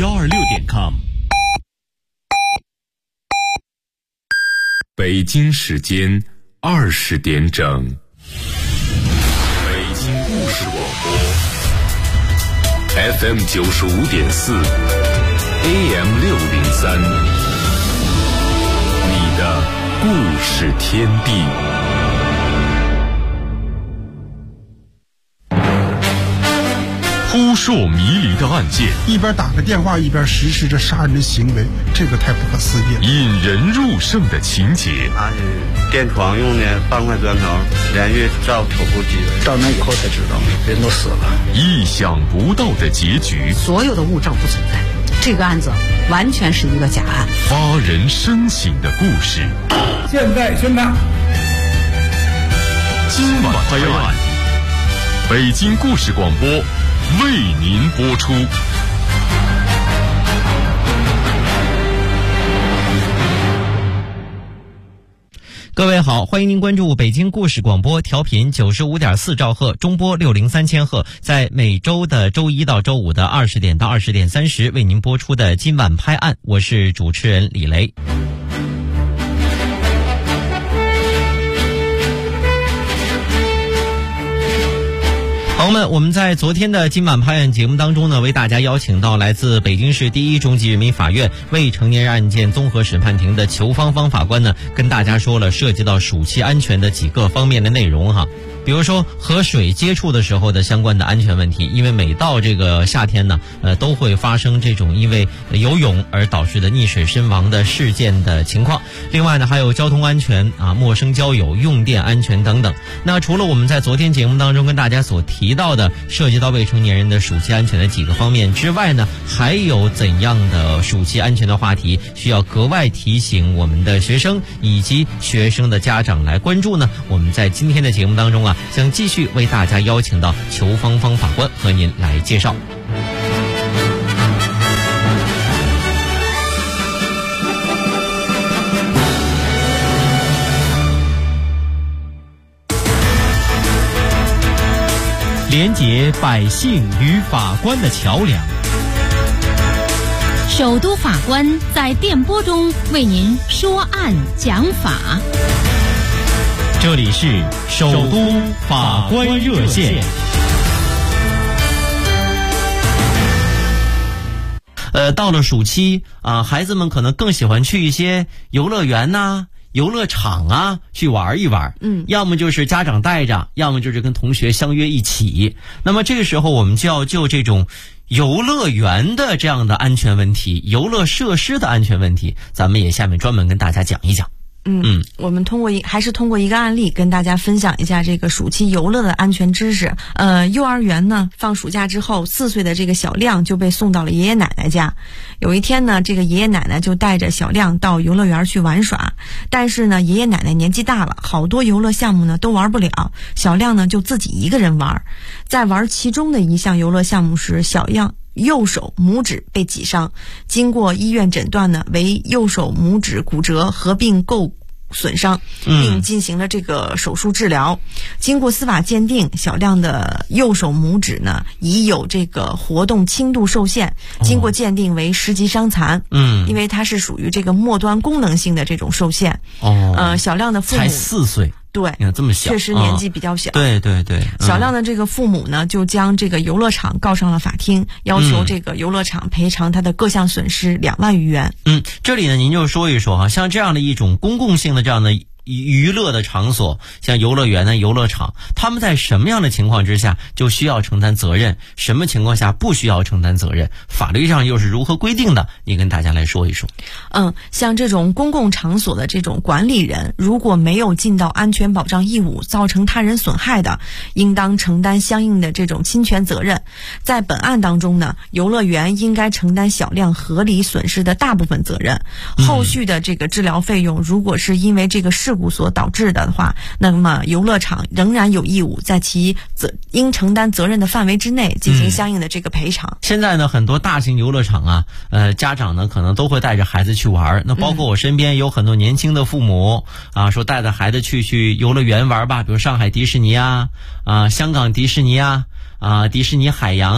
126.com。北京时间20点整，北京故事广播 FM 95.4 AM 603，你的故事天地。扑朔迷离的案件， 一边打个电话一边实施着杀人的行为，这个太不可思议了。 引人入胜的情节， 他是垫床用的半块砖头，连续照头部击的。 到那以后才知道，人都死了。 意想不到的结局， 所有的物证不存在，这个案子完全是一个假案。 发人深省的故事， 现在宣判。 今晚拍案，北京故事广播为您播出。 各位好，欢迎您关注北京故事广播，调频95.4兆赫，中波603千赫，在每周的周一到周五的20点到20点30为您播出的今晚拍案，我是主持人李雷。朋友们，我们在昨天的今晚拍案节目当中呢，为大家邀请到来自北京市第一中级人民法院未成年人案件综合审判庭的裘芳芳法官呢，跟大家说了涉及到暑期安全的几个方面的内容哈。比如说和水接触的时候的相关的安全问题，因为每到这个夏天呢，都会发生这种因为游泳而导致的溺水身亡的事件的情况。另外呢，还有交通安全啊、陌生交友、用电安全等等。那除了我们在昨天节目当中跟大家所提到的涉及到未成年人的暑期安全的几个方面之外呢，还有怎样的暑期安全的话题需要格外提醒我们的学生以及学生的家长来关注呢？我们在今天的节目当中将继续为大家邀请到裘芳芳法官和您来介绍。连结百姓与法官的桥梁， 首都法官在电波中为您说案讲法。 这里是首都法官热线。到了暑期啊，孩子们可能更喜欢去一些游乐园呐、游乐场啊去玩一玩，要么就是家长带着，要么就是跟同学相约一起。那么这个时候我们就要就这种游乐园的这样的安全问题、游乐设施的安全问题，咱们也下面专门跟大家讲一讲。 我们通过一个案例跟大家分享一下这个暑期游乐的安全知识。幼儿园呢放暑假之后，4岁的这个小亮就被送到了爷爷奶奶家。有一天呢，这个爷爷奶奶就带着小亮到游乐园去玩耍，但是呢，爷爷奶奶年纪大了，好多游乐项目呢都玩不了，小亮呢就自己一个人玩。在玩其中的一项游乐项目时，小亮右手拇指被挤伤，经过医院诊断呢为右手拇指骨折合并构损伤，并进行了这个手术治疗。经过司法鉴定，小亮的右手拇指呢已有这个活动轻度受限，经过鉴定为10级伤残。因为它是属于这个末端功能性的这种受限。小亮的父母才4岁。 对， 你看这么小， 确实年纪比较小。 对对对， 小亮的这个父母呢，就将这个游乐场告上了法庭，要求这个游乐场赔偿他的各项损失2万余元。 这里呢，您就说一说哈，像这样的一种公共性的这样的娱乐的场所，像游乐园呢、游乐场，他们在什么样的情况之下就需要承担责任，什么情况下不需要承担责任，法律上又是如何规定的？你跟大家来说一说。 像这种公共场所的这种管理人，如果没有尽到安全保障义务，造成他人损害的，应当承担相应的这种侵权责任。在本案当中呢，游乐园应该承担小亮合理损失的大部分责任，后续的这个治疗费用，如果是因为这个事故所导致的话，那么游乐场仍然有义务在其应承担责任的范围之内进行相应的这个赔偿。 现在呢，很多大型游乐场啊，家长呢可能都会带着孩子去玩。那包括我身边有很多年轻的父母啊，说带着孩子去游乐园玩吧，比如上海迪士尼啊，香港迪士尼啊，迪士尼海洋啊，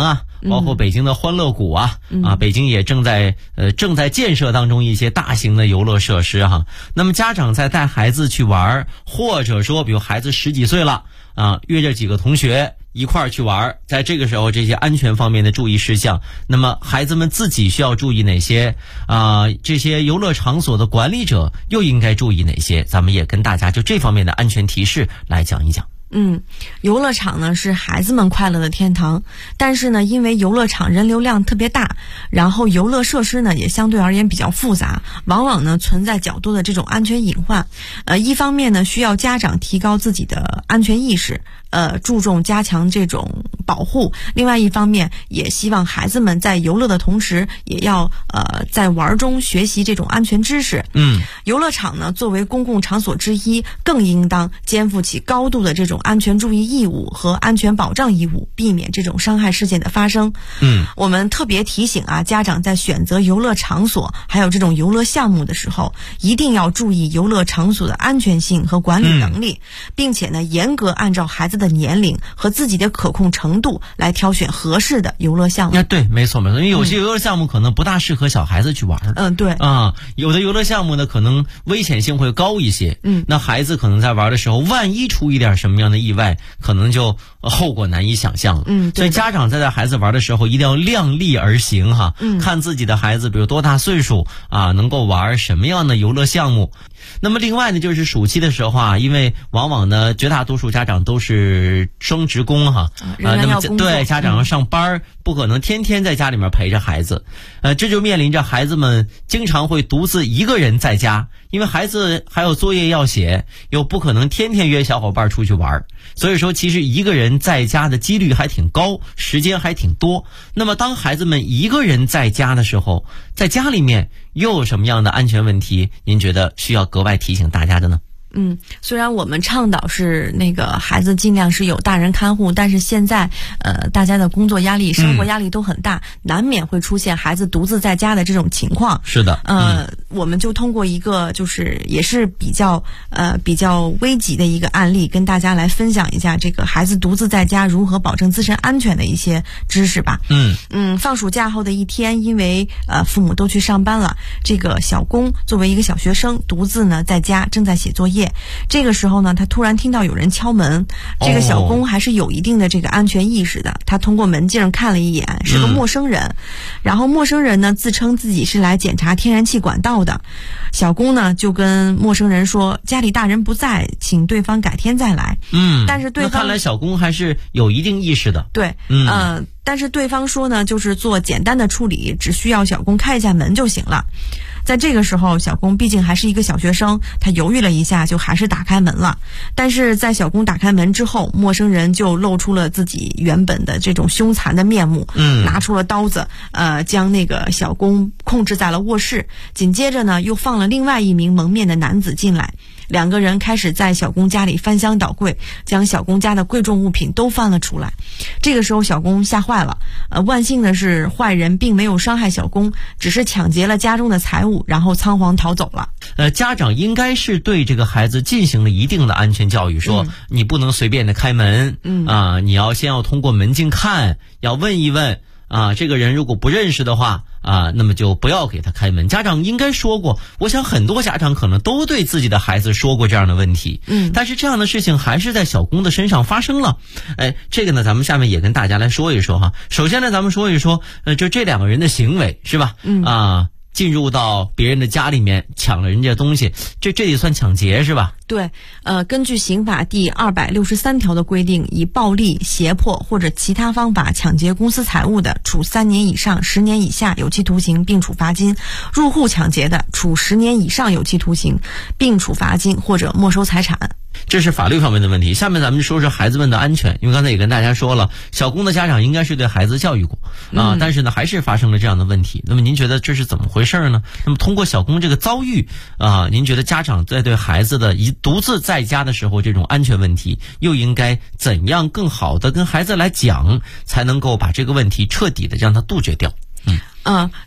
包括北京的欢乐谷啊，北京也正在建设当中一些大型的游乐设施哈。那么家长在带孩子去玩，或者说比如孩子10几岁了约着几个同学一块儿去玩，在这个时候这些安全方面的注意事项，那么孩子们自己需要注意哪些这些游乐场所的管理者又应该注意哪些，咱们也跟大家就这方面的安全提示来讲一讲。 游乐场呢是孩子们快乐的天堂，但是呢，因为游乐场人流量特别大，然后游乐设施呢也相对而言比较复杂，往往呢存在较多的这种安全隐患。一方面呢，需要家长提高自己的安全意识，注重加强这种保护；另外一方面，也希望孩子们在游乐的同时，也要在玩中学习这种安全知识。游乐场呢作为公共场所之一，更应当肩负起高度的这种安全注意义务和安全保障义务，避免这种伤害事件的发生。我们特别提醒家长在选择游乐场所还有这种游乐项目的时候，一定要注意游乐场所的安全性和管理能力，并且呢严格按照孩子的年龄和自己的可控程度来挑选合适的游乐项目。 对，没错，因为有些游乐项目可能不大适合小孩子去玩。 对有的游乐项目呢可能危险性会高一些。那孩子可能在玩的时候，万一出一点什么样的意外，可能就后果难以想象。所以家长在带孩子玩的时候一定要量力而行哈。看自己的孩子比如多大岁数能够玩什么样的游乐项目。那么另外呢，就是暑期的时候因为往往呢绝大多数家长都是双职工那么对家长要上班，不可能天天在家里面陪着孩子。这就面临着孩子们经常会独自一个人在家，因为孩子还有作业要写，又不可能天天约小伙伴出去玩，所以说其实一个人在家的几率还挺高，时间还挺多。那么当孩子们一个人在家的时候，在家里面又有什么样的安全问题您觉得需要格外提醒大家的呢？ 虽然我们倡导是那个孩子尽量是有大人看护，但是现在大家的工作压力、生活压力都很大，难免会出现孩子独自在家的这种情况。 是的， 我们就通过一个就是也是比较危急的一个案例，跟大家来分享一下这个孩子独自在家如何保证自身安全的一些知识吧。放暑假后的一天，因为父母都去上班了，这个小龚作为一个小学生，独自呢在家正在写作业。这个时候呢，他突然听到有人敲门。这个小龚还是有一定的这个安全意识的，他通过门镜看了一眼，是个陌生人。然后陌生人呢自称自己是来检查天然气管道的。小龚呢就跟陌生人说家里大人不在，请对方改天再来。但是对方看来小龚还是有一定意识的。 对，但是对方说呢，就是做简单的处理，只需要小龚开一下门就行了。在这个时候，小龚毕竟还是一个小学生，他犹豫了一下，就还是打开门了。但是在小龚打开门之后，陌生人就露出了自己原本的这种凶残的面目，拿出了刀子，将那个小龚控制在了卧室。紧接着呢，又放了另外一名蒙面的男子进来。两个人开始在小龚家里翻箱倒柜，将小龚家的贵重物品都翻了出来。这个时候小龚吓坏了，万幸的是坏人并没有伤害小龚，只是抢劫了家中的财物，然后仓皇逃走了。 家长应该是对这个孩子进行了一定的安全教育，说你不能随便的开门，你要先要通过门禁看，要问一问这个人如果不认识的话那么就不要给他开门。家长应该说过，我想很多家长可能都对自己的孩子说过这样的问题，但是这样的事情还是在小龚的身上发生了。这个呢咱们下面也跟大家来说一说哈。首先呢咱们说一说就这两个人的行为是吧？进入到别人的家里面抢了人家东西，这得算抢劫是吧？ 对，根据刑法第263条的规定，以暴力、胁迫或者其他方法抢劫公私财物的，处3年以上10年以下有期徒刑并处罚金；入户抢劫的，处10年以上有期徒刑并处罚金或者没收财产。 这是法律方面的问题。下面咱们就说说孩子们的安全，因为刚才也跟大家说了，小龚的家长应该是对孩子教育过但是呢还是发生了这样的问题。那么您觉得这是怎么回事呢？那么通过小龚这个遭遇您觉得家长在对孩子的独自在家的时候这种安全问题又应该怎样更好的跟孩子来讲，才能够把这个问题彻底的让他杜绝掉？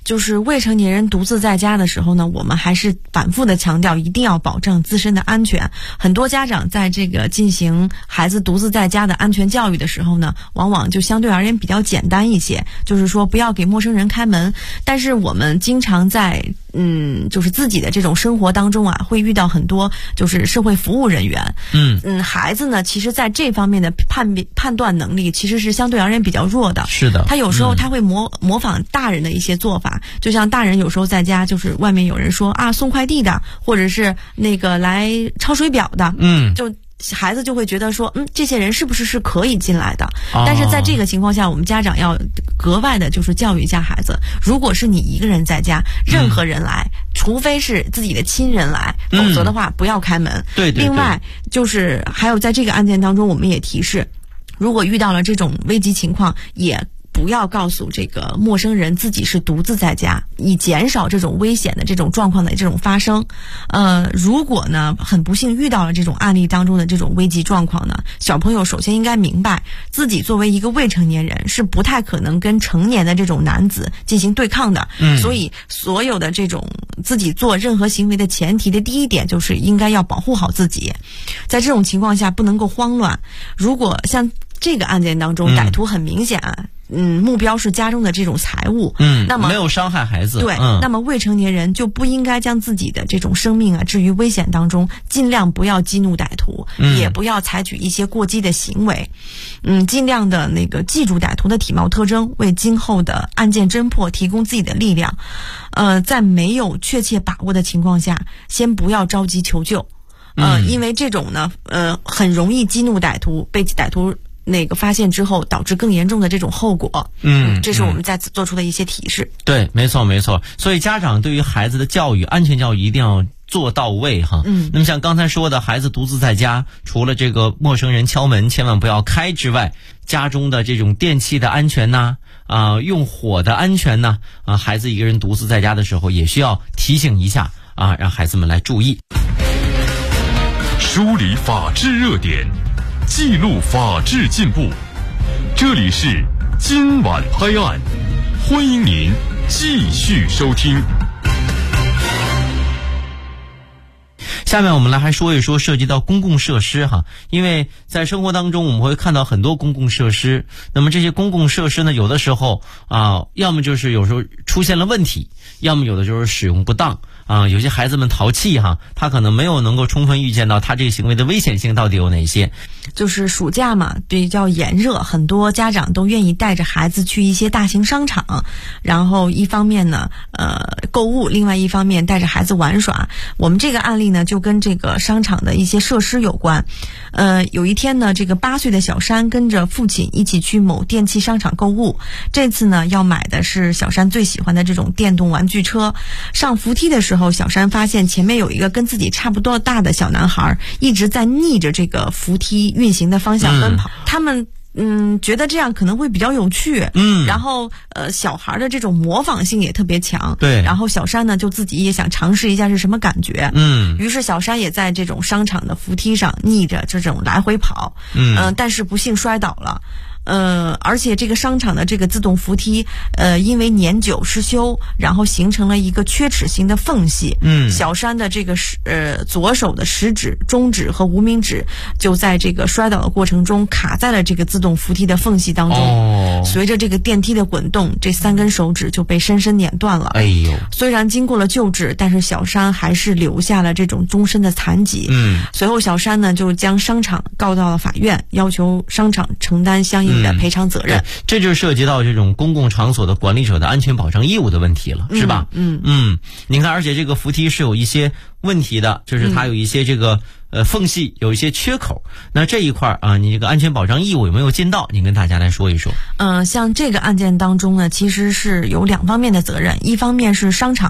就是未成年人独自在家的时候呢，我们还是反复的强调一定要保证自身的安全。很多家长在这个进行孩子独自在家的安全教育的时候呢，往往就相对而言比较简单一些，就是说不要给陌生人开门。但是我们经常在就是自己的这种生活当中啊，会遇到很多就是社会服务人员。孩子呢，其实在这方面的判断能力其实是相对而言比较弱的。 是的， 他有时候他会模仿大人的一些做法，就像大人有时候在家，就是外面有人说啊送快递的，或者是那个来抄水表的，就孩子就会觉得说，这些人是不是可以进来的？但是在这个情况下，我们家长要格外的就是教育一下孩子，如果是你一个人在家，任何人来，除非是自己的亲人来，否则的话不要开门。 对。 另外就是还有在这个案件当中，我们也提示，如果遇到了这种危急情况，也不要告诉这个陌生人自己是独自在家，以减少这种危险的这种状况的这种发生。如果呢很不幸遇到了这种案例当中的这种危急状况呢，小朋友首先应该明白，自己作为一个未成年人是不太可能跟成年的这种男子进行对抗的。所以所有的这种自己做任何行为的前提的第一点就是应该要保护好自己，在这种情况下不能够慌乱。如果像这个案件当中，歹徒很明显目标是家中的这种财物，那么没有伤害孩子， 对，那么未成年人就不应该将自己的这种生命置于危险当中，尽量不要激怒歹徒，也不要采取一些过激的行为，尽量的那个记住歹徒的体貌特征，为今后的案件侦破提供自己的力量。在没有确切把握的情况下，先不要着急求救，因为这种呢，很容易激怒歹徒，被歹徒那个发现之后导致更严重的这种后果。这是我们在此做出的一些提示。 对，没错。所以家长对于孩子的教育，安全教育一定要做到位哈。那么像刚才说的，孩子独自在家，除了这个陌生人敲门千万不要开之外，家中的这种电器的安全呐，用火的安全呐，孩子一个人独自在家的时候，也需要提醒一下让孩子们来注意。 梳理法治热点，记录法治进步，这里是今晚拍案，欢迎您继续收听。 下面我们来还说一说涉及到公共设施哈，因为在生活当中我们会看到很多公共设施，那么这些公共设施呢，有的时候要么就是有时候出现了问题，要么有的就是使用不当。有些孩子们淘气哈，他可能没有能够充分预见到他这个行为的危险性到底有哪些。 就是暑假嘛，比较炎热，很多家长都愿意带着孩子去一些大型商场，然后一方面呢购物，另外一方面带着孩子玩耍。我们这个案例呢就跟这个商场的一些设施有关。有一天呢，这个8岁的小山跟着父亲一起去某电器商场购物，这次呢要买的是小山最喜欢的这种电动玩具车。上扶梯的时候，小山发现前面有一个跟自己差不多大的小男孩一直在逆着这个扶梯运行的方向奔跑。他们觉得这样可能会比较有趣，然后小孩的这种模仿性也特别强， 对， 然后小山呢就自己也想尝试一下是什么感觉，于是小山也在这种商场的扶梯上逆着这种来回跑，但是不幸摔倒了。而且这个商场的这个自动扶梯，因为年久失修，然后形成了一个缺齿形的缝隙。小山的这个左手的食指、中指和无名指就在这个摔倒的过程中卡在了这个自动扶梯的缝隙当中。随着这个电梯的滚动，这3根手指就被深深碾断了。哎呦！虽然经过了救治，但是小山还是留下了这种终身的残疾。随后小山呢就将商场告到了法院，要求商场承担相应的赔偿责任。 这就涉及到这种公共场所的管理者的安全保障义务的问题了，是吧？您看，而且这个扶梯是有一些问题的，就是它有一些这个缝隙，有一些缺口。那这一块你这个安全保障义务有没有尽到？您跟大家来说一说。 像这个案件当中呢，其实是有2方面的责任，一方面是商场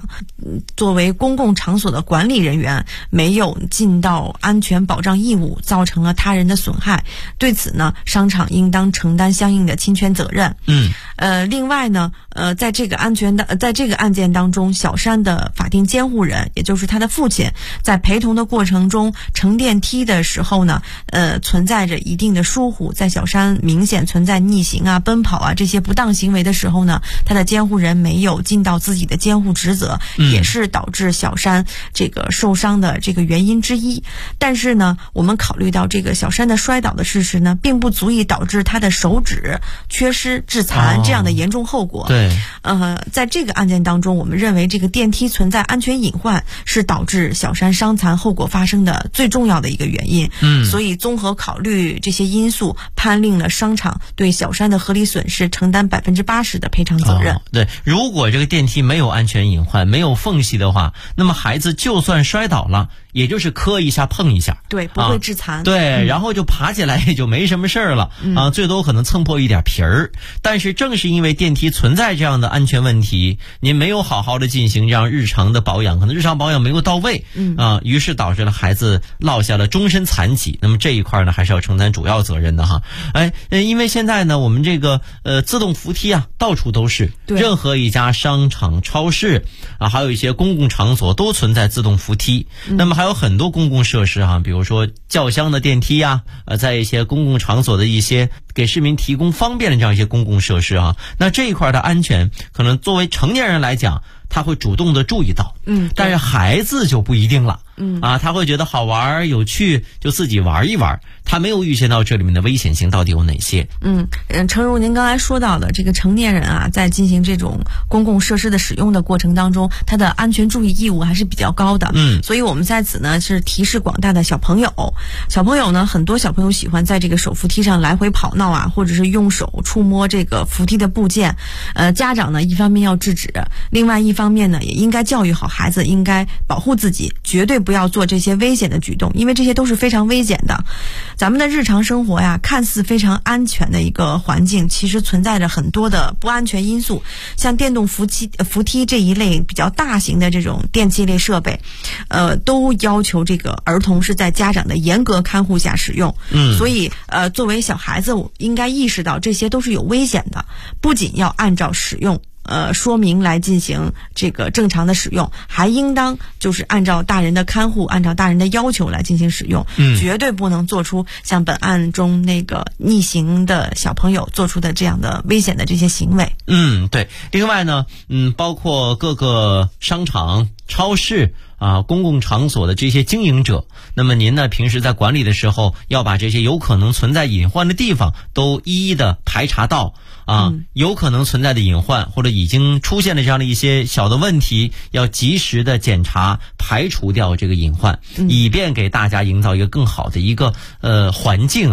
作为公共场所的管理人员没有尽到安全保障义务，造成了他人的损害，对此呢，商场应当承担相应的侵权责任。另外呢，在这个案件当中，小山的法定监护人，也就是他的父亲，在陪同的过程中乘电梯的时候呢，存在着一定的疏忽，在小山明显存在逆行啊、奔跑啊这些不当行为的时候呢，他的监护人没有尽到自己的监护职责，也是导致小山这个受伤的这个原因之一。但是呢，我们考虑到这个小山的摔倒的事实呢，并不足以导致他的手指缺失致残这样的严重后果。 对， 在这个案件当中，我们认为这个电梯存在安全隐患是导致小山伤残后果发生的最重要的一个原因。所以综合考虑这些因素，判令了商场对小山的合理损失承担80%的赔偿责任。 对，如果这个电梯没有安全隐患、没有缝隙的话，那么孩子就算摔倒了，也就是磕一下碰一下， 对，不会致残。 对，然后就爬起来也就没什么事儿了最多可能蹭破一点皮儿。但是正是因为电梯存在这样的安全问题，您没有好好的进行这样日常的保养，可能日常保养没有到位于是导致了孩子落下了终身残疾。那么这一块呢，还是要承担主要责任的哈。因为现在呢，我们这个自动扶梯啊，到处都是，任何一家商场、超市还有一些公共场所都存在自动扶梯。那么还有很多公共设施比如说轿厢的电梯在一些公共场所的一些给市民提供方便的这样一些公共设施那这一块的安全，可能作为成年人来讲，他会主动的注意到，但是孩子就不一定了。他会觉得好玩有趣，就自己玩一玩，他没有预见到这里面的危险性到底有哪些。 诚如您刚才说到的，这个成年人在进行这种公共设施的使用的过程当中，他的安全注意义务还是比较高的。所以我们在此呢是提示广大的小朋友呢，很多小朋友喜欢在这个手扶梯上来回跑闹或者是用手触摸这个扶梯的部件。家长呢一方面要制止，另外一方面呢也应该教育好孩子，应该保护自己，绝对不要做这些危险的举动，因为这些都是非常危险的。咱们的日常生活看似非常安全的一个环境，其实存在着很多的不安全因素。像电动扶梯这一类比较大型的这种电器类设备，都要求这个儿童是在家长的严格看护下使用。所以作为小孩子，应该意识到这些都是有危险的，不仅要按照使用说明来进行这个正常的使用，还应当就是按照大人的看护，按照大人的要求来进行使用。绝对不能做出像本案中那个逆行的小朋友做出的这样的危险的这些行为。 对。另外呢，包括各个商场、超市公共场所的这些经营者，那么您呢平时在管理的时候，要把这些有可能存在隐患的地方都一一的排查到有可能存在的隐患或者已经出现的这样的一些小的问题，要及时的检查排除掉这个隐患，以便给大家营造一个更好的一个环境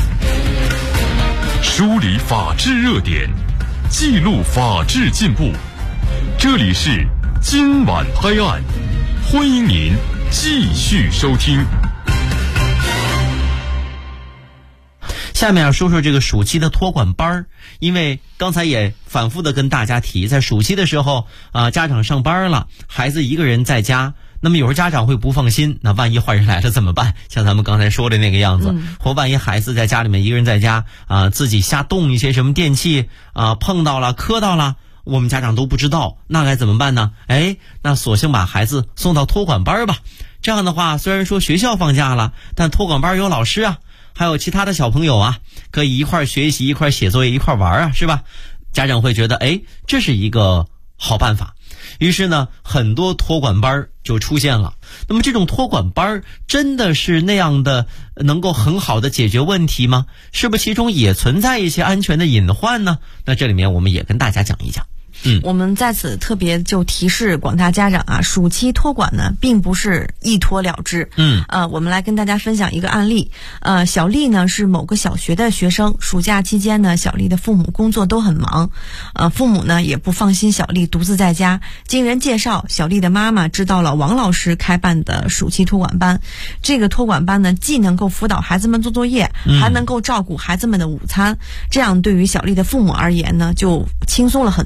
梳理法治热点，记录法治进步，这里是今晚拍案，欢迎您继续收听。 下面说说这个暑期的托管班，因为刚才也反复的跟大家提，在暑期的时候家长上班了，孩子一个人在家，那么有时候家长会不放心，那万一坏人来了怎么办？像咱们刚才说的那个样子，或万一孩子在家里面一个人在家自己瞎动一些什么电器碰到了磕到了，我们家长都不知道，那该怎么办呢？那索性把孩子送到托管班吧。这样的话，虽然说学校放假了，但托管班有老师还有其他的小朋友可以一块学习，一块写作业，一块玩是吧？家长会觉得这是一个好办法。于是呢，很多托管班就出现了。那么这种托管班真的是那样的能够很好的解决问题吗？是不是其中也存在一些安全的隐患呢？那这里面我们也跟大家讲一讲。 我们在此特别就提示广大家长暑期托管呢并不是一托了之。我们来跟大家分享一个案例。小丽呢是某个小学的学生，暑假期间呢，小丽的父母工作都很忙，父母呢也不放心小丽独自在家。经人介绍，小丽的妈妈知道了王老师开办的暑期托管班。这个托管班呢，既能够辅导孩子们做作业，还能够照顾孩子们的午餐，这样对于小丽的父母而言呢，就轻松了很多。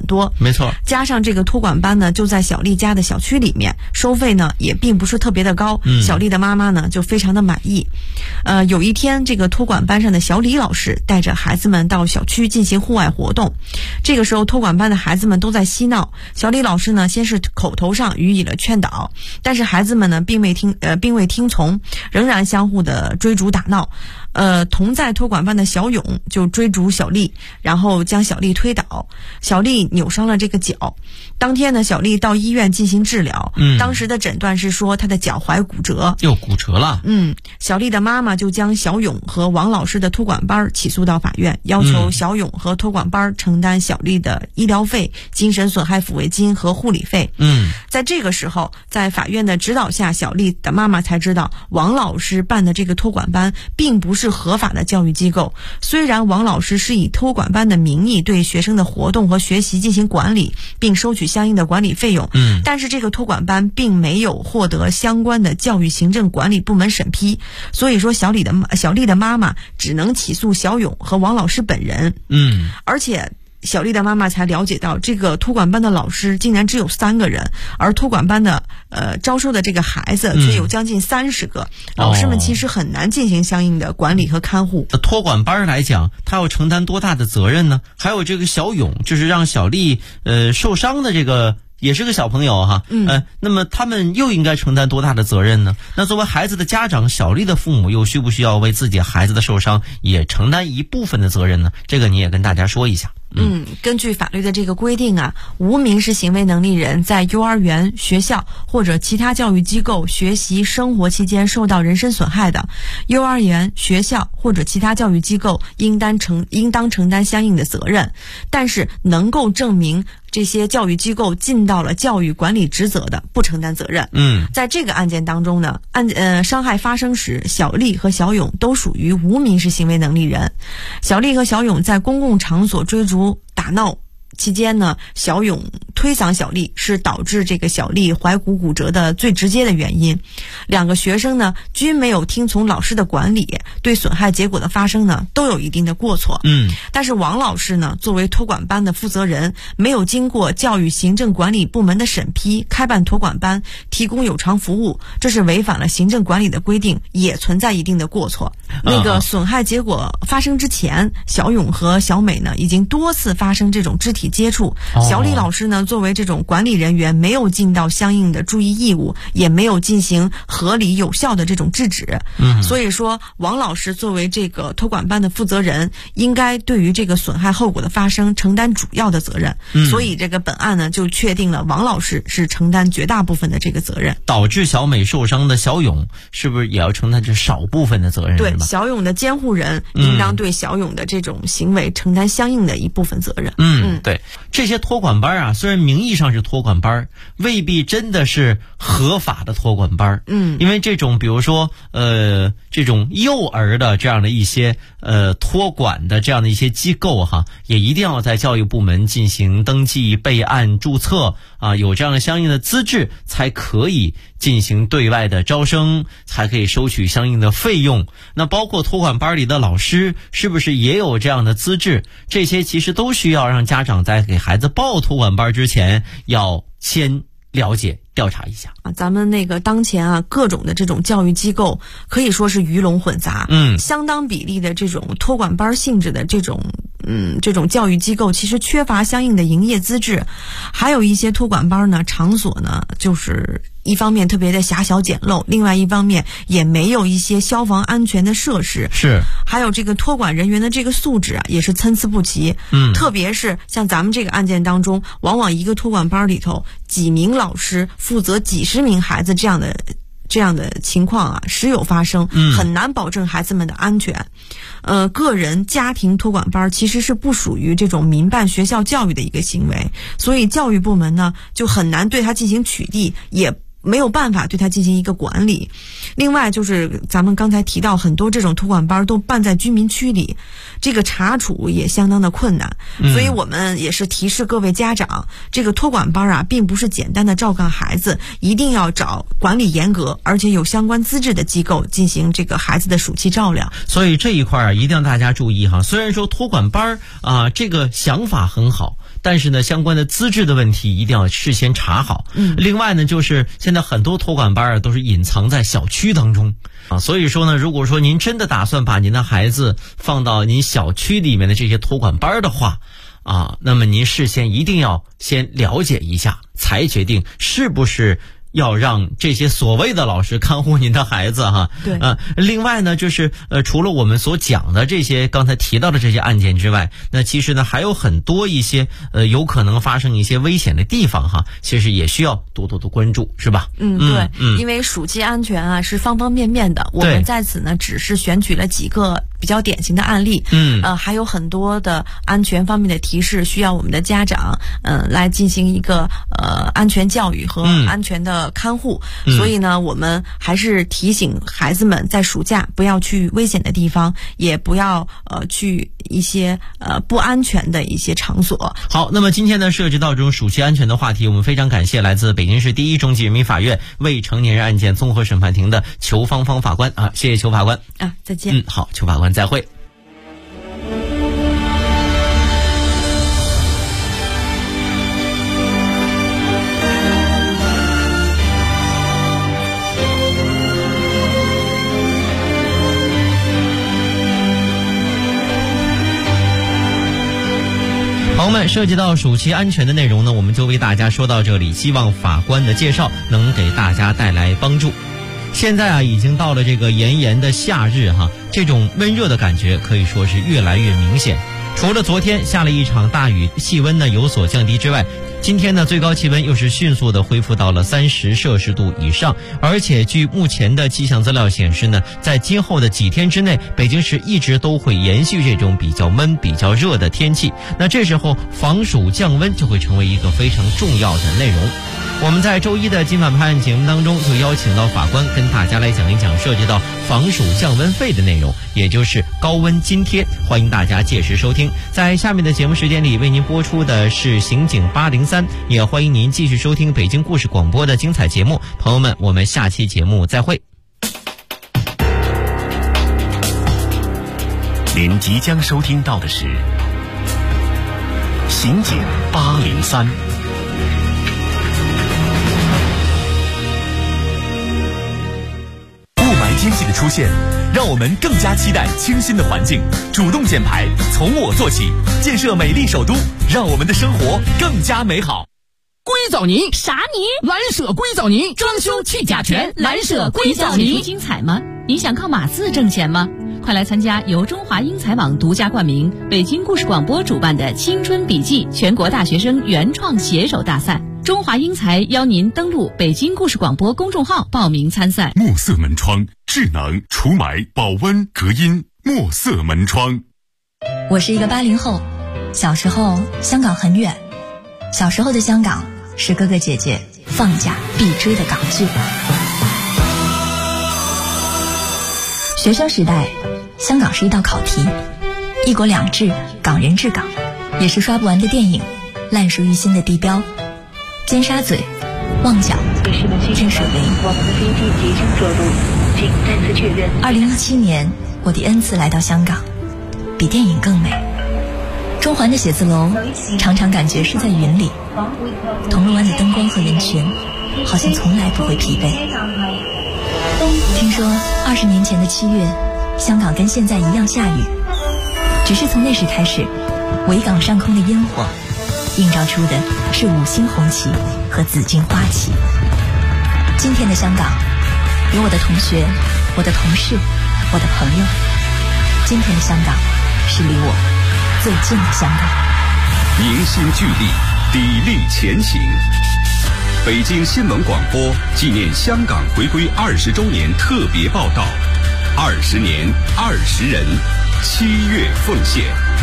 没错。 加上这个托管班呢就在小丽家的小区里面，收费呢也并不是特别的高，小丽的妈妈呢就非常的满意。有一天这个托管班上的小李老师带着孩子们到小区进行户外活动，这个时候托管班的孩子们都在嬉闹，小李老师呢先是口头上予以了劝导，但是孩子们呢并未听从，仍然相互的追逐打闹。同在托管班的小勇就追逐小丽，然后将小丽推倒，小丽扭伤了这个脚。当天呢，小丽到医院进行治疗，当时的诊断是说她的脚踝骨折， 又骨折了。 小丽的妈妈就将小勇和王老师的托管班起诉到法院，要求小勇和托管班承担小丽的医疗费、精神损害抚慰金和护理费。在这个时候，在法院的指导下，小丽的妈妈才知道王老师办的这个托管班并不是合法的教育机构。虽然王老师是以托管班的名义对学生的活动和学习进行管理，并收取相应的管理费用，但是这个托管班并没有获得相关的教育行政管理部门审批，所以说小丽的妈妈只能起诉小勇和王老师本人。而且小丽的妈妈才了解到，这个托管班的老师竟然只有3个人，而托管班的招收的这个孩子却有将近30个，老师们其实很难进行相应的管理和看护。 托管班来讲，他要承担多大的责任呢？还有这个小勇，就是让小丽受伤的这个也是个小朋友哈，那么他们又应该承担多大的责任呢？那作为孩子的家长，小丽的父母又需不需要为自己孩子的受伤也承担一部分的责任呢？这个你也跟大家说一下。 根据法律的这个规定啊，无民事行为能力人在幼儿园、学校或者其他教育机构学习生活期间受到人身损害的，幼儿园、学校或者其他教育机构应当承担相应的责任，但是能够证明这些教育机构尽到了教育管理职责的，不承担责任。在这个案件当中呢，伤害发生时，小丽和小勇都属于无民事行为能力人。小丽和小勇在公共场所追逐打闹期间呢，小勇推搡小丽是导致这个小丽踝骨骨折的最直接的原因。2个学生呢均没有听从老师的管理，对损害结果的发生呢都有一定的过错。但是王老师呢作为托管班的负责人，没有经过教育行政管理部门的审批开办托管班，提供有偿服务，这是违反了行政管理的规定，也存在一定的过错。那个损害结果发生之前，小勇和小美呢已经多次发生这种肢体接触，小李老师呢作为这种管理人员，没有尽到相应的注意义务，也没有进行合理有效的这种制止。所以说王老师作为这个托管班的负责人，应该对于这个损害后果的发生承担主要的责任。所以这个本案呢就确定了王老师是承担绝大部分的这个责任。 导致小美受伤的小勇是不是也要承担这少部分的责任？ 对，小勇的监护人应当对小勇的这种行为承担相应的一部分责任。 对，这些托管班啊，虽然名义上是托管班，未必真的是合法的托管班。因为这种比如说这种幼儿的这样的一些托管的这样的一些机构哈，也一定要在教育部门进行登记、备案、注册啊，有这样的相应的资质，才可以进行对外的招生，才可以收取相应的费用。那包括托管班里的老师是不是也有这样的资质？这些其实都需要让家长在给孩子报托管班之前要先了解调查一下啊。咱们那个当前啊，各种的这种教育机构可以说是鱼龙混杂，相当比例的这种托管班性质的这种教育机构其实缺乏相应的营业资质，还有一些托管班呢，场所呢就是一方面特别的狭小简陋，另外一方面也没有一些消防安全的设施，还有这个托管人员的这个素质啊也是参差不齐。特别是像咱们这个案件当中，往往一个托管班里头几名老师负责几十名孩子这样的情况啊时有发生，很难保证孩子们的安全。个人家庭托管班其实是不属于这种民办学校教育的一个行为，所以教育部门呢就很难对它进行取缔，也没有办法对它进行一个管理。另外就是咱们刚才提到很多这种托管班都办在居民区里，这个查处也相当的困难。所以我们也是提示各位家长，这个托管班啊并不是简单的照看孩子，一定要找管理严格而且有相关资质的机构进行这个孩子的暑期照料。 所以这一块啊一定要大家注意哈。虽然说托管班啊这个想法很好， 但是呢，相关的资质的问题一定要事先查好。另外呢，就是现在很多托管班都是隐藏在小区当中啊，所以说呢，如果说您真的打算把您的孩子放到您小区里面的这些托管班的话啊，那么您事先一定要先了解一下，才决定是不是要让这些所谓的老师看护您的孩子哈。 对。 另外呢，就是除了我们所讲的这些刚才提到的这些案件之外，那其实呢还有很多一些有可能发生一些危险的地方哈，其实也需要多多的关注，是吧？ 对。因为暑期安全啊是方方面面的，我们在此呢只是选取了几个比较典型的案例。还有很多的安全方面的提示需要我们的家长来进行一个安全教育和安全的看护。所以呢，我们还是提醒孩子们在暑假不要去危险的地方，也不要去一些不安全的一些场所。 好，那么今天呢涉及到这种暑期安全的话题，我们非常感谢来自北京市第一中级人民法院未成年人案件综合审判庭的裘芳芳法官啊，谢谢裘法官啊，再见。 好，裘法官再会。朋友们，涉及到暑期安全的内容呢，我们就为大家说到这里，希望法官的介绍能给大家带来帮助。现在啊，已经到了这个炎炎的夏日哈，这种温热的感觉可以说是越来越明显。除了昨天下了一场大雨，气温呢有所降低之外，今天呢最高气温又是迅速的恢复到了30摄氏度以上，而且据目前的气象资料显示呢，在今后的几天之内，北京市一直都会延续这种比较闷、比较热的天气。那这时候防暑降温就会成为一个非常重要的内容。我们在周一的今晚拍案节目当中就邀请到法官跟大家来讲一讲涉及到防暑降温费的内容，也就是高温津贴，欢迎大家届时收听。在下面的节目时间里为您播出的是刑警803，也欢迎您继续收听北京故事广播的精彩节目。朋友们，我们下期节目再会。 您即将收听到的是刑警803。天气的出现，让我们更加期待清新的环境。主动减排，从我做起，建设美丽首都，让我们的生活更加美好。 硅藻泥啥泥？ 蓝舍硅藻泥，装修去甲醛，蓝舍硅藻泥。 精彩吗？你想靠码字挣钱吗？快来参加由中华英才网独家冠名、北京故事广播主办的青春笔记全国大学生原创写手大赛。中华英才邀您登录北京故事广播公众号报名参赛。 墨色门窗，智能除霾、保温、隔音。墨色门窗。 我是一个80后，小时候香港很远，小时候的香港是哥哥姐姐放假必追的港剧。学生时代，香港是一道考题，一国两制，港人治港，也是刷不完的电影，烂熟于心的地标。尖沙咀、旺角、天水围。2017年，我第 N 次来到香港，比电影更美。中环的写字楼常常感觉是在云里，铜锣湾的灯光和人群好像从来不会疲惫。听说20年前的7月，香港跟现在一样下雨，只是从那时开始，维港上空的烟火映照出的是5星红旗和紫荆花旗。今天的香港，有我的同学，我的同事，我的朋友。今天的香港，是离我最近的香港。 凝心聚力，砥砺前行。北京新闻广播纪念香港回归20周年特别报道：20年20人，7月奉献。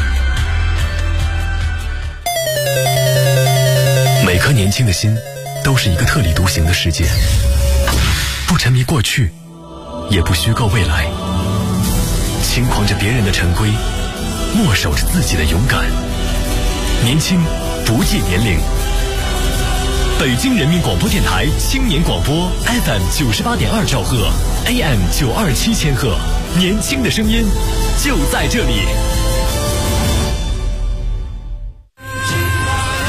每颗年轻的心都是一个特立独行的世界，不沉迷过去，也不虚构未来，轻狂着别人的陈规，默守着自己的勇敢。年轻不计年龄。北京人民广播电台青年广播 FM 98.2兆赫 AM 927千赫，年轻的声音就在这里。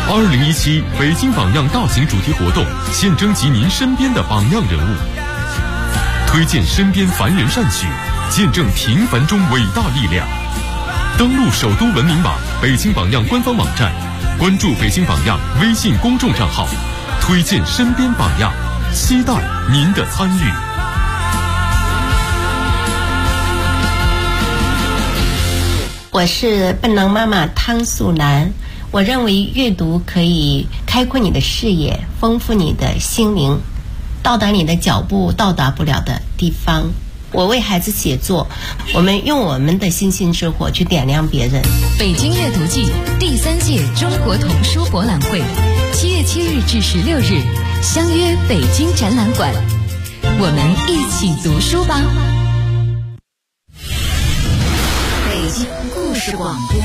2017北京榜样大型主题活动，现征集您身边的榜样人物，推荐身边凡人善举，见证平凡中伟大力量。登录首都文明网、北京榜样官方网站，关注北京榜样微信公众账号，推荐身边榜样，期待您的参与。 我是笨能妈妈汤素兰。我认为阅读可以开阔你的视野，丰富你的心灵，到达你的脚步到达不了的地方。我为孩子写作，我们用我们的星星之火去点亮别人。 北京阅读季第3届中国童书博览会7月7日至16日，相约北京展览馆，我们一起读书吧。 北京故事广播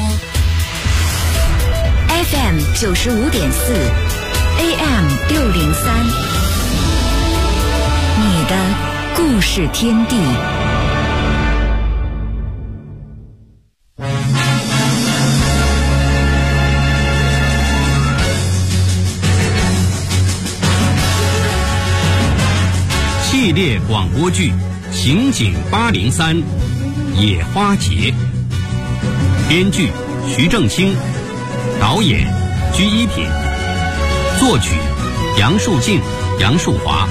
FM 95.4 AM 603，你的故事天地。 系列广播剧《刑警803》野花节，编剧徐正清，导演居一品，作曲杨树静、杨树华。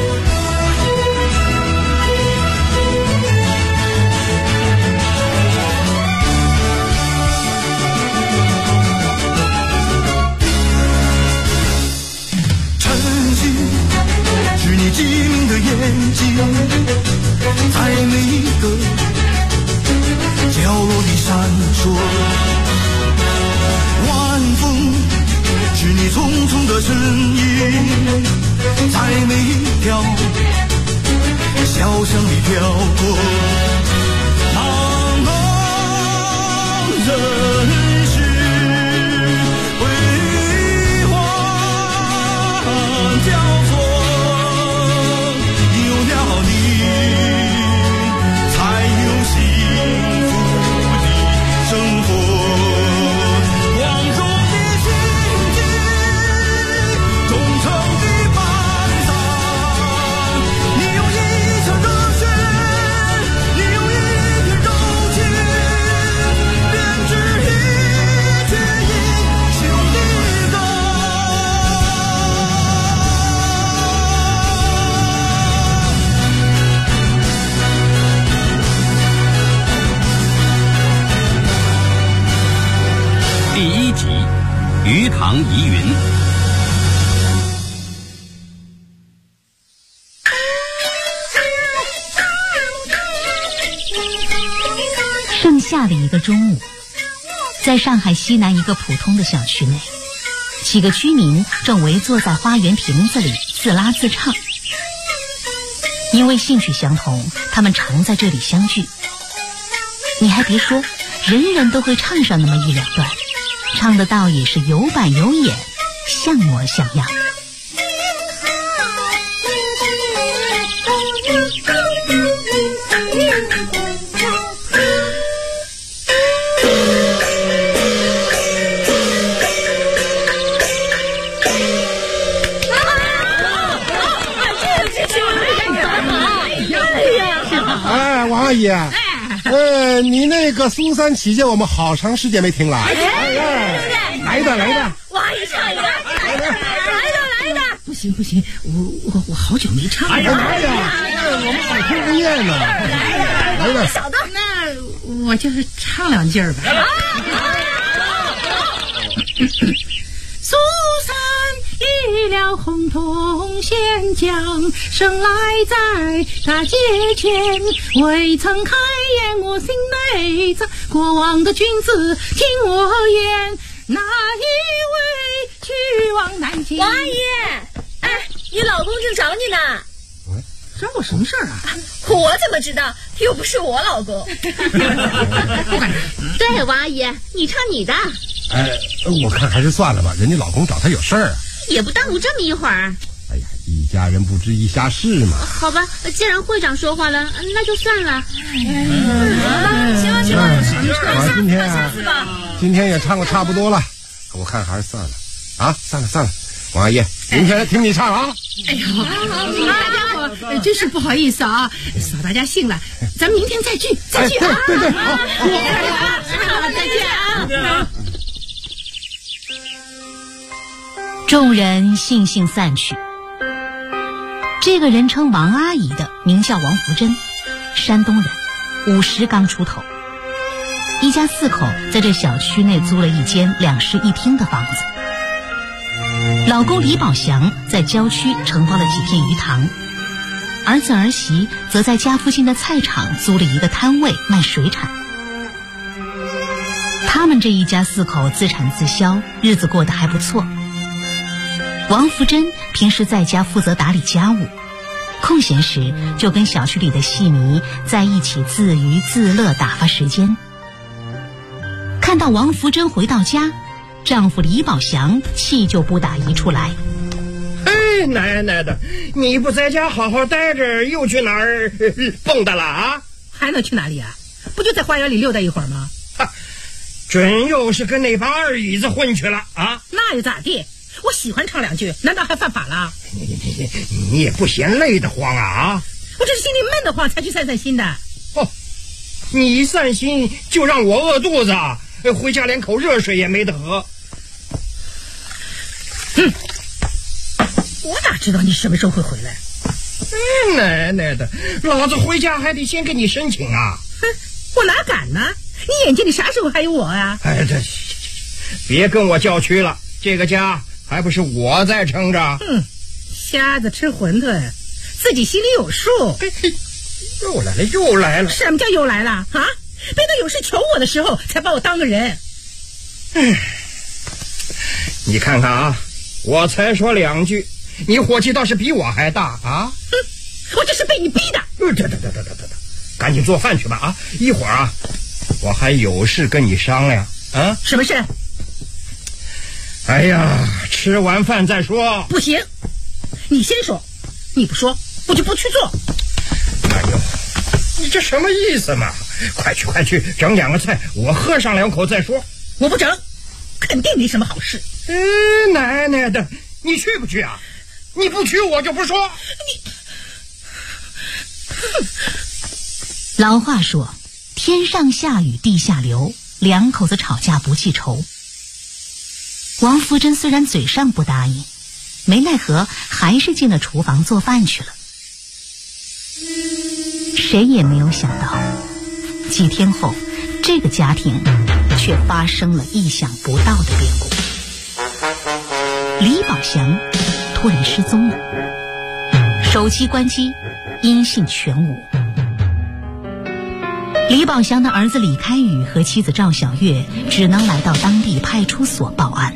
机灵的眼睛，在每一个角落里闪烁。晚风是你匆匆的身影，在每一条小巷里飘过。茫茫人世辉煌交错。 鱼塘疑云。 盛夏的一个中午，在上海西南一个普通的小区内，7个居民正围坐在花园亭子里自拉自唱。因为兴趣相同，他们常在这里相聚。你还别说，人人都会唱上那么1-2段，唱得到也是有板有眼，像模像样。 哎，王阿姨，你那个苏三起解我们好长时间没听了。来一段， 王阿姨唱一段，来一段。 不行，我好久没唱了。 哎呀，我们好听不厌呢。来一段， 小的，那我就是唱2句吧。苏三一了红铜线将，生来在大街前，未曾开言我心内藏。过往的君子听我言，哪一位去往南京？ 王阿姨，哎，你老公正找你呢。 找我什么事儿啊？ 我怎么知道？又不是我老公。对，王阿姨，你唱你的。 我看还是算了吧，人家老公找她有事儿。 也不耽误这么一会儿。 哎呀，一家人不知一家事嘛。 好吧，既然会长说话了，那就算了。行了， 我今天也唱的差不多了，我看还是算了。 啊，算了，王阿姨，明天听你唱啊。 哎呦，大家伙真是不好意思啊，扫大家兴了，咱明天再聚啊！ 对，好， 再见啊！ 众人悻悻散去。这个人称王阿姨的名叫王福珍，山东人，50刚出头。一家4口在这小区内租了一间2室1厅的房子。老公李宝祥在郊区承包了几片鱼塘，儿子儿媳则在家附近的菜场租了一个摊位卖水产。他们这一家4口自产自销，日子过得还不错。王福珍平时在家负责打理家务，空闲时就跟小区里的戏迷在一起自娱自乐打发时间。看到王福珍回到家，丈夫李宝祥气就不打一处来。 嘿，奶奶的，你不在家好好待着，又去哪儿蹦跶了啊？ 还能去哪里啊？不就在花园里溜达一会儿吗？ 准又是跟那帮二椅子混去了啊？ 那又咋地？我喜欢唱2句，难道还犯法了？ 你也不嫌累得慌啊？ 我这是心里闷得慌才去散散心的。 哦，你一散心就让我饿肚子啊！回家连口热水也没得喝。 我哪知道你什么时候会回来？ 奶奶的，老子回家还得先给你申请啊！ 我哪敢呢？你眼睛里啥时候还有我啊？ 哎，别跟我叫屈了，这个家还不是我在撑着。 瞎子吃馄饨，自己心里有数。 又来了！ 什么叫又来了啊？别到有事求我的时候才把我当个人。 你看看啊，我才说2句，你火气倒是比我还大啊！ 我这是被你逼的。 得，赶紧做饭去吧啊！一会儿啊，我还有事跟你商量啊。 什么事？ 哎呀，吃完饭再说。 不行，你先说，你不说我就不去做。 哎呦，你这什么意思嘛？快去整2个菜，我喝上2口再说。 我不整，肯定没什么好事。 奶奶的，你去不去啊？你不去我就不说。 老话说，天上下雨地下流，2口子吵架不记仇。王福珍虽然嘴上不答应，没奈何还是进了厨房做饭去了。谁也没有想到，几天后这个家庭却发生了意想不到的变故。李宝祥突然失踪了，手机关机，音信全无。李宝祥的儿子李开宇和妻子赵小月只能来到当地派出所报案。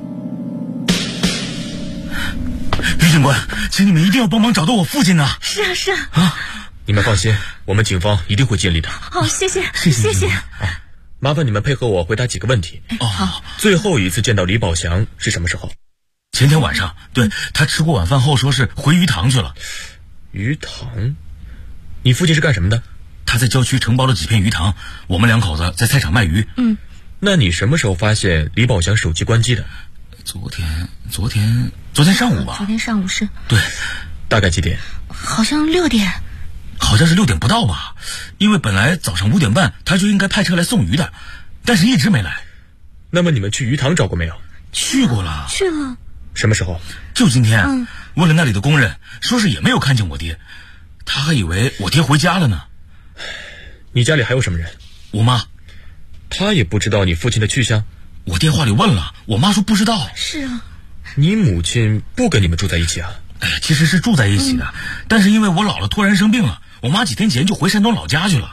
于警官，请你们一定要帮忙找到我父亲呐！ 是啊。 你们放心，我们警方一定会尽力的。 好，谢谢。 麻烦你们配合我回答几个问题。 好。 最后一次见到李宝祥是什么时候？ 前天晚上。对，他吃过晚饭后说是回鱼塘去了。 鱼塘？你父亲是干什么的？ 他在郊区承包了几片鱼塘，我们2口子在菜场卖鱼。 那你什么时候发现李宝祥手机关机的？ 昨天上午吧。 昨天上午是。 对。 大概几点？ 好像6点。 好像是6点不到吧，因为本来早上5点半他就应该派车来送鱼的，但是一直没来。 那么你们去鱼塘找过没有？ 去过了。 去了。 什么时候？ 就今天。问了那里的工人，说是也没有看见我爹，他还以为我爹回家了呢。 你家里还有什么人？ 我妈。 她也不知道你父亲的去向？ 我电话里问了，我妈说不知道。 是啊。 你母亲不跟你们住在一起啊？ 其实是住在一起的，但是因为我姥姥突然生病了，我妈几天前就回山东老家去了。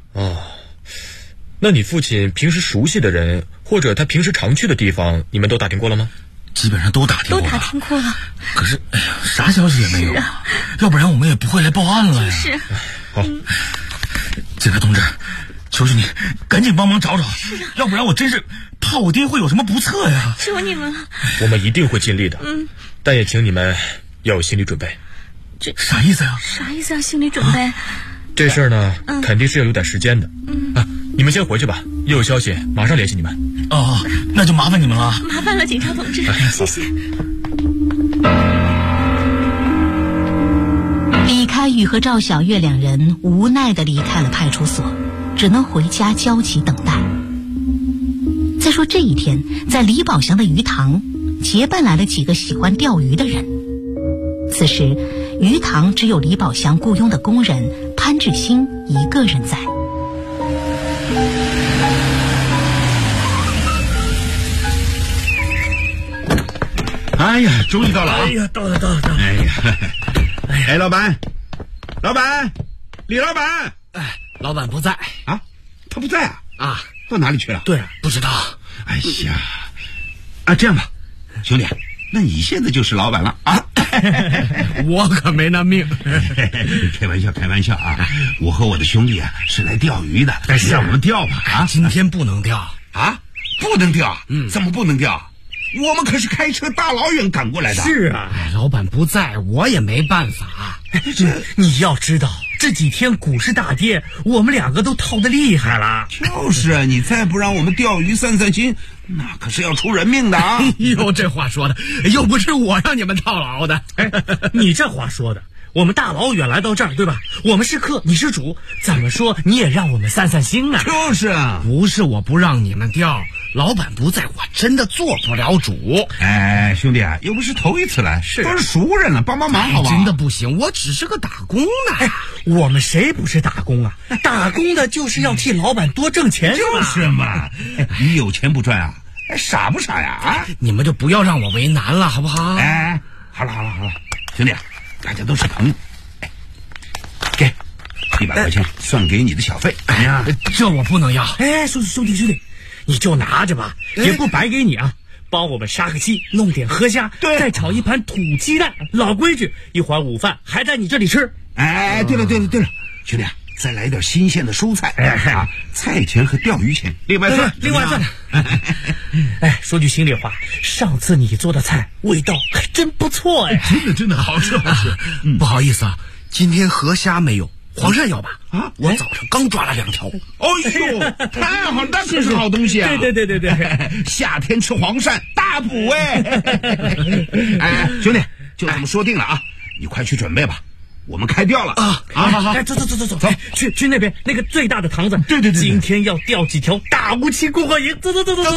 那你父亲平时熟悉的人或者他平时常去的地方，你们都打听过了吗？ 基本上都打听过了。 都打听过了。 可是啥消息也没有要不然我们也不会来报案了呀。 是。 好。 警察同志，求求你赶紧帮忙找找，要不然我真是怕我爹会有什么不测呀。 求你们了。 我们一定会尽力的。但也请你们要有心理准备。 这啥意思呀？ 啥意思啊？心理准备？ 这事儿呢，肯定是要有点时间的。你们先回去吧，一有消息马上联系你们。 哦，那就麻烦你们了。 麻烦了，警察同志，谢谢。 李开宇和赵小月两人无奈地离开了派出所，只能回家焦急等待。再说这一天，在李宝祥的鱼塘结伴来了几个喜欢钓鱼的人。此时鱼塘只有李宝祥雇佣的工人潘志兴一个人在。 哎呀，终于到了啊！ 哎呀，到了。 哎呀，哎，老板，李老板， 老板不在啊？他不在啊？ 啊， 到哪里去了？ 对，不知道。 哎呀，这样吧，兄弟，那你现在就是老板了啊！ 我可没那命。 开玩笑啊！我和我的兄弟啊是来钓鱼的，让我们钓吧啊！ 今天不能钓啊？不能钓？怎么不能钓？我们可是开车大老远赶过来的。 是啊，老板不在，我也没办法。你要知道，这几天股市大跌，我们两个都套得厉害了。 就是啊，你再不让我们钓鱼散心，那可是要出人命的啊！ 哎呦，这话说的，又不是我让你们套牢的。你这话说的，我们大老远来到这儿，对吧？我们是客，你是主，怎么说你也让我们散心啊。 就是啊， 不是我不让你们钓，老板不在，我真的做不了主。 哎，兄弟啊，又不是头一次来，都是熟人了，帮忙好吧？ 真的不行，我只是个打工的。我们谁不是打工啊？打工的就是要替老板多挣钱。 就是嘛，你有钱不赚啊？傻不傻呀？啊！ 你们就不要让我为难了，好不好？ 哎，好了，兄弟，大家都是朋友，给100块钱算给你的小费。哎呀， 这我不能要。哎，兄弟，你就拿着吧，也不白给你啊。帮我们杀个鸡，弄点河虾，再炒一盘土鸡蛋，老规矩。一会儿午饭还在你这里吃。 哎，对了，兄弟啊，再来点新鲜的蔬菜。菜钱和钓鱼钱另外算。 哎，说句心里话，上次你做的菜味道还真不错哎， 真的好吃。 不好意思啊，今天河虾没有。黄鳝要吧？啊，我早上刚抓了2条。 哎呦，太好了，那可是好东西啊！ 对， 夏天吃黄鳝大补哎！哎，兄弟，就这么说定了啊！你快去准备吧，我们开钓了啊！ 好，走，去那边那个最大的塘子。对，今天要钓几条大乌鳍过过瘾。走。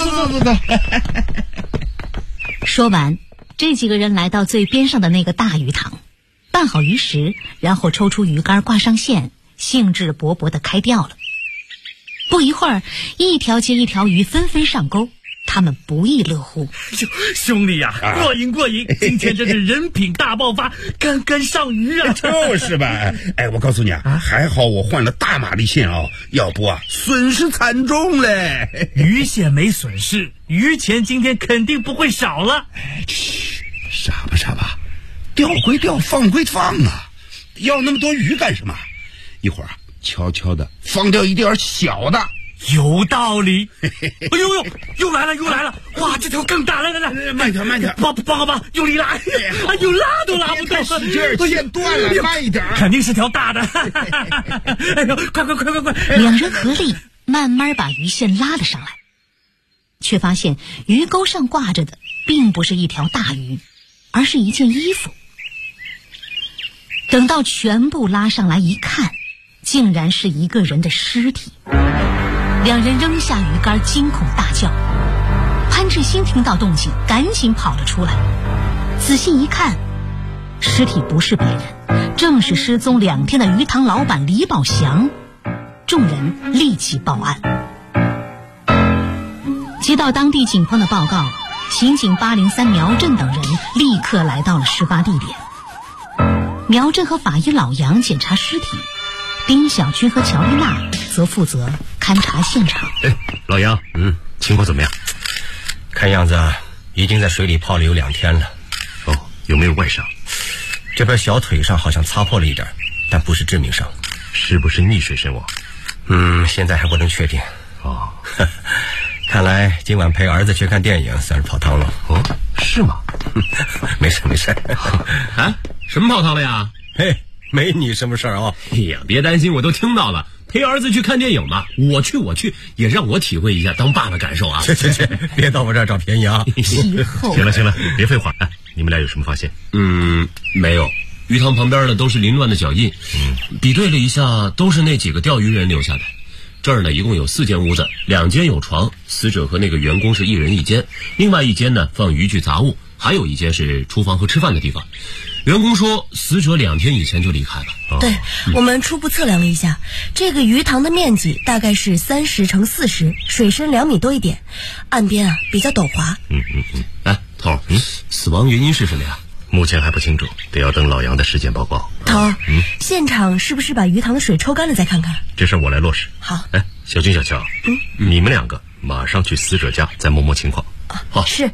说完，这几个人来到最边上的那个大鱼塘。拌好鱼食，然后抽出鱼竿，挂上线，兴致勃勃地开钓了。不一会儿，一条接一条鱼纷纷上钩，他们不亦乐乎。 兄弟呀，过瘾！今天真是人品大爆发，杆上鱼啊！ 就是吧？哎，我告诉你啊，还好我换了大马力线啊，要不啊，损失惨重嘞。 鱼线没损失，鱼钱今天肯定不会少了。 傻吧？钓归钓，放归放啊！要那么多鱼干什么？一会儿啊，悄悄的放掉一点小的。 有道理。哎呦，又来了！哇，这条更大！来， 慢点， 帮，用力拉！哎呦，拉都拉不动， 使劲，线断了，慢一点。 肯定是条大的。哎呦，快！ 两人合力，慢慢把鱼线拉了上来，却发现鱼钩上挂着的并不是一条大鱼，而是一件衣服。等到全部拉上来一看，竟然是一个人的尸体。两人扔下鱼竿，惊恐大叫。潘志兴听到动静，赶紧跑了出来。仔细一看，尸体不是别人，正是失踪2天的鱼塘老板李宝祥。众人立即报案。接到当地警方的报告，刑警803苗振等人立刻来到了事发地点。苗振和法医老杨检查尸体，丁小军和乔丽娜则负责勘察现场。 老杨，情况怎么样？看样子已经在水里泡了有2天了。 哦，有没有外伤？ 这边小腿上好像擦破了一点，但不是致命伤。 是不是溺水身亡？ 现在还不能确定。 哦， 看来今晚陪儿子去看电影算是泡汤了。 是吗？ 没事。 啊？什么泡汤了呀？ 嘿， 没你什么事儿啊。 哎呀，别担心，我都听到了。陪儿子去看电影嘛，我去，也让我体会一下当爸爸感受啊。 去，别到我这儿找便宜啊。 行了，别废话。你们俩有什么发现？ 没有。鱼塘旁边的都是凌乱的脚印，比对了一下，都是那几个钓鱼人留下的。这儿呢，一共有4间屋子，2间有床，死者和那个员工是1人1间，另外1间呢放渔具杂物，还有1间是厨房和吃饭的地方。员工说，死者2天以前就离开了。 对，我们初步测量了一下，这个鱼塘的面积大概是30乘40，水深2米多一点，岸边比较陡滑。 哎，头儿，死亡原因是什么呀？ 目前还不清楚，得要等老杨的尸检报告。 头儿，现场是不是把鱼塘的水抽干了再看看？ 这事我来落实。 好。 哎，小军、小乔，你们2个马上去死者家再摸摸情况。 好。是。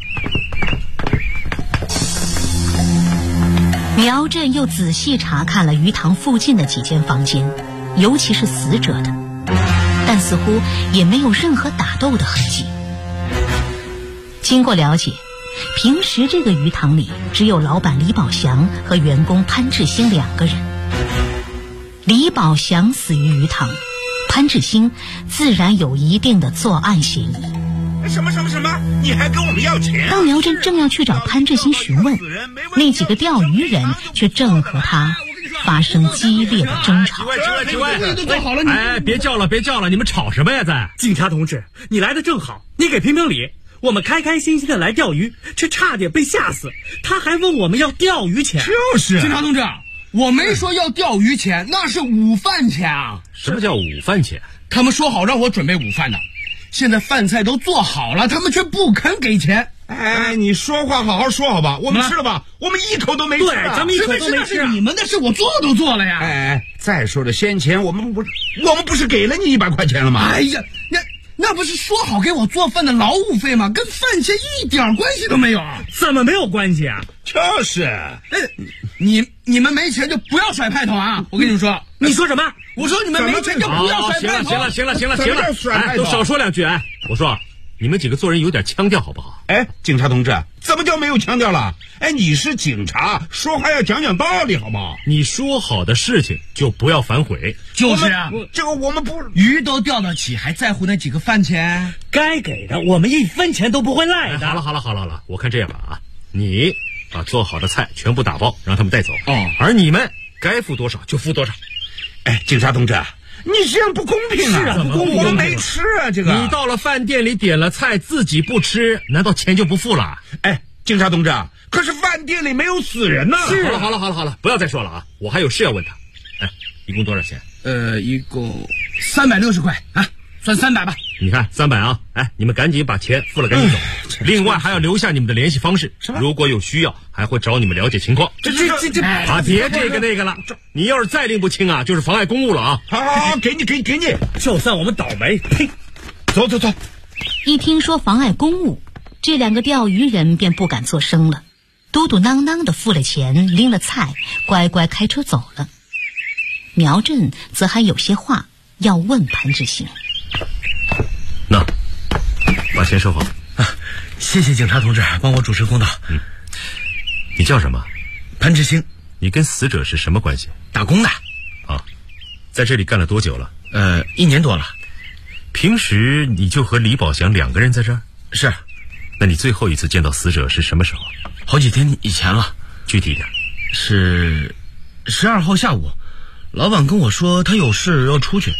苗振又仔细查看了鱼塘附近的几间房间，尤其是死者的，但似乎也没有任何打斗的痕迹。经过了解，平时这个鱼塘里只有老板李宝祥和员工潘志兴2个人。李宝祥死于鱼塘，潘志兴自然有一定的作案嫌疑。 什么？你还跟我们要钱？ 当苗振正要去找潘志兴询问，那几个钓鱼人却正和他发生激烈的争吵。 都做好了，哎，别叫了，你们吵什么呀？在警察同志，你来的正好，你给评评理。我们开开心心的来钓鱼，却差点被吓死。他还问我们要钓鱼钱。 就是警察同志，我没说要钓鱼钱，那是午饭钱啊。 什么叫午饭钱？ 他们说好让我准备午饭的，现在饭菜都做好了，他们却不肯给钱。 哎，你说话好好说好吧？我们吃了吧？我们一口都没吃。 对，咱们一口都没吃。是你们的事，我做都做了呀。 哎，再说了，先前我们不是给了你100块钱了吗？ 哎呀，那不是说好给我做饭的劳务费吗？跟饭钱一点关系都没有。 怎么没有关系啊？ 就是， 你们没钱就不要甩派头啊！我跟你们说， 你说什么？ 我说你们没钱就不要甩派头。 行了，都少说2句。哎，我说你们几个做人有点腔调好不好？ 哎，警察同志，怎么叫没有腔调了？哎，你是警察，说话要讲道理好不好？ 你说好的事情就不要反悔。 就是啊， 这个我们不鱼都钓得起，还在乎那几个饭钱？ 该给的我们1分钱都不会赖的。 好了，我看这样吧啊，你把做好的菜全部打包，让他们带走。而你们该付多少就付多少。 哎，警察同志，你这样不公平啊！ 是啊，不公平！ 我没吃啊，这个。 你到了饭店里点了菜，自己不吃，难道钱就不付了？ 哎，警察同志，可是饭店里没有死人呢。 是。好了，不要再说了啊！我还有事要问他。哎，一共多少钱？ 一共360块啊，算300吧。 你看300啊！哎，你们赶紧把钱付了，赶紧走。另外还要留下你们的联系方式，如果有需要，还会找你们了解情况。 这别这个那个了。你要是再拎不清啊，就是妨碍公务了啊！ 好，给你， 就算我们倒霉。呸！ 走。 一听说妨碍公务，这2个钓鱼人便不敢作声了，嘟嘟囔囔的付了钱，拎了菜，乖乖开车走了。苗振则还有些话要问潘志兴。 那，把钱收好。 谢谢警察同志帮我主持公道。 你叫什么？ 潘志兴。 你跟死者是什么关系？ 打工的。 啊，在这里干了多久了 ？1年多了。 平时你就和李宝祥2个人在这儿？ 是。 那你最后一次见到死者是什么时候？ 好几天以前了。 具体一点。 是12号下午，老板跟我说他有事要出去。